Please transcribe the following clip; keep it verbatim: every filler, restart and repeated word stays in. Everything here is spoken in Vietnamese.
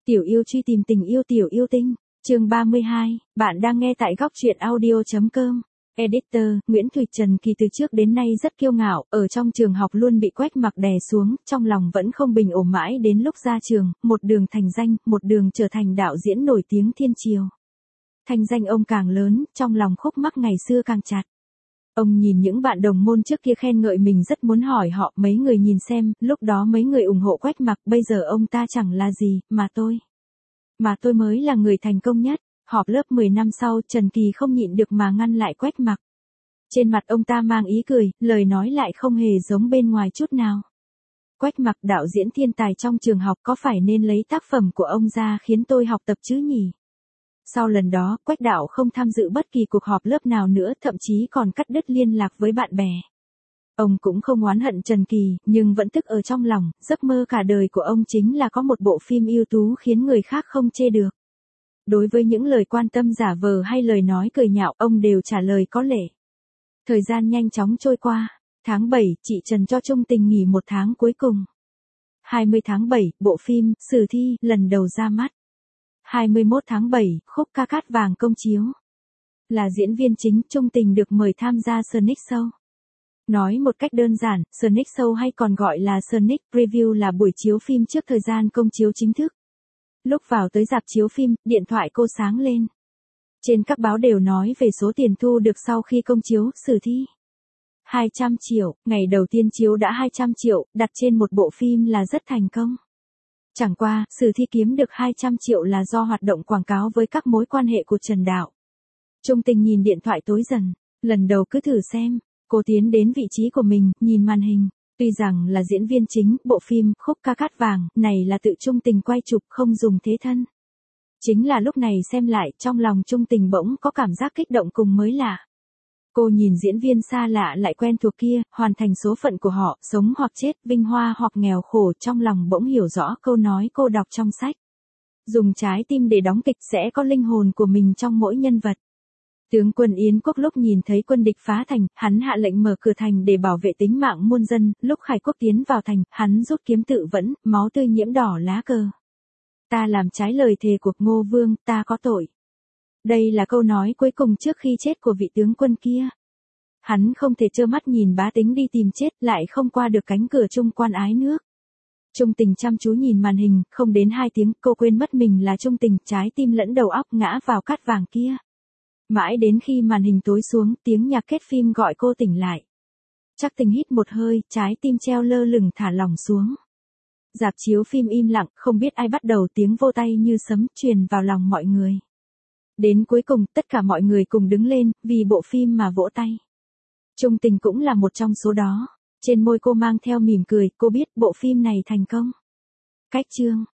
Tiểu yêu truy tìm tình yêu tiểu yêu tinh, chương ba mươi hai, bạn đang nghe tại góc truyện audio chấm com. Editor, Nguyễn Thùy Trần Kỳ từ trước đến nay rất kiêu ngạo, ở trong trường học luôn bị Quách Mặc đè xuống, trong lòng vẫn không bình ổn mãi đến lúc ra trường, một đường thành danh, một đường trở thành đạo diễn nổi tiếng thiên triều. Thành danh ông càng lớn, trong lòng khúc mắc ngày xưa càng chặt. Ông nhìn những bạn đồng môn trước kia khen ngợi mình rất muốn hỏi họ, mấy người nhìn xem, lúc đó mấy người ủng hộ Quách Mặc, bây giờ ông ta chẳng là gì, mà tôi. Mà tôi mới là người thành công nhất. Họp lớp mười năm sau, Trần Kỳ không nhịn được mà ngăn lại Quách Mặc. Trên mặt ông ta mang ý cười, lời nói lại không hề giống bên ngoài chút nào. Quách Mặc, đạo diễn thiên tài trong trường học, có phải nên lấy tác phẩm của ông ra khiến tôi học tập chứ nhỉ? Sau lần đó, Quách đạo không tham dự bất kỳ cuộc họp lớp nào nữa, thậm chí còn cắt đứt liên lạc với bạn bè. Ông cũng không oán hận Trần Kỳ, nhưng vẫn tức ở trong lòng, giấc mơ cả đời của ông chính là có một bộ phim ưu tú khiến người khác không chê được. Đối với những lời quan tâm giả vờ hay lời nói cười nhạo, ông đều trả lời có lệ. Thời gian nhanh chóng trôi qua. Tháng bảy, chị Trần cho Trung Tình nghỉ một tháng cuối cùng. hai mươi tháng bảy, bộ phim Sử Thi lần đầu ra mắt. hai mươi mốt tháng bảy, khúc ca cát vàng công chiếu. Là diễn viên chính, Trung Tình được mời tham gia Sonic Show. Nói một cách đơn giản, Sonic Show hay còn gọi là Sonic Preview là buổi chiếu phim trước thời gian công chiếu chính thức. Lúc vào tới rạp chiếu phim, điện thoại cô sáng lên. Trên các báo đều nói về số tiền thu được sau khi công chiếu Sử Thi. hai trăm triệu, ngày đầu tiên chiếu đã hai trăm triệu, đặt trên một bộ phim là rất thành công. Chẳng qua, Sử Thi kiếm được hai trăm triệu là do hoạt động quảng cáo với các mối quan hệ của Trần Đạo. Trung Tình nhìn điện thoại tối dần, lần đầu cứ thử xem, cô tiến đến vị trí của mình, nhìn màn hình. Tuy rằng là diễn viên chính, bộ phim Khúc ca cát vàng này là tự Trung Tình quay chụp không dùng thế thân. Chính là lúc này xem lại, trong lòng Trung Tình bỗng có cảm giác kích động cùng mới lạ. Cô nhìn diễn viên xa lạ lại quen thuộc kia, hoàn thành số phận của họ, sống hoặc chết, vinh hoa hoặc nghèo khổ, trong lòng bỗng hiểu rõ câu nói cô đọc trong sách. Dùng trái tim để đóng kịch sẽ có linh hồn của mình trong mỗi nhân vật. Tướng quân Yến Quốc lúc nhìn thấy quân địch phá thành, hắn hạ lệnh mở cửa thành để bảo vệ tính mạng muôn dân, lúc Khải Quốc tiến vào thành, hắn rút kiếm tự vẫn, máu tươi nhiễm đỏ lá cờ. Ta làm trái lời thề của Ngô Vương, ta có tội. Đây là câu nói cuối cùng trước khi chết của vị tướng quân kia. Hắn không thể trơ mắt nhìn bá tính đi tìm chết, lại không qua được cánh cửa Trung quan ái nước. Trung Tình chăm chú nhìn màn hình, không đến hai tiếng, cô quên mất mình là Trung Tình, trái tim lẫn đầu óc ngã vào cát vàng kia. Mãi đến khi màn hình tối xuống, tiếng nhạc kết phim gọi cô tỉnh lại. Chắc Tình hít một hơi, trái tim treo lơ lửng thả lỏng xuống. Rạp chiếu phim im lặng, không biết ai bắt đầu tiếng vô tay như sấm truyền vào lòng mọi người. Đến cuối cùng, tất cả mọi người cùng đứng lên, vì bộ phim mà vỗ tay. Trung Tình cũng là một trong số đó. Trên môi cô mang theo mỉm cười, cô biết bộ phim này thành công. Cách chương.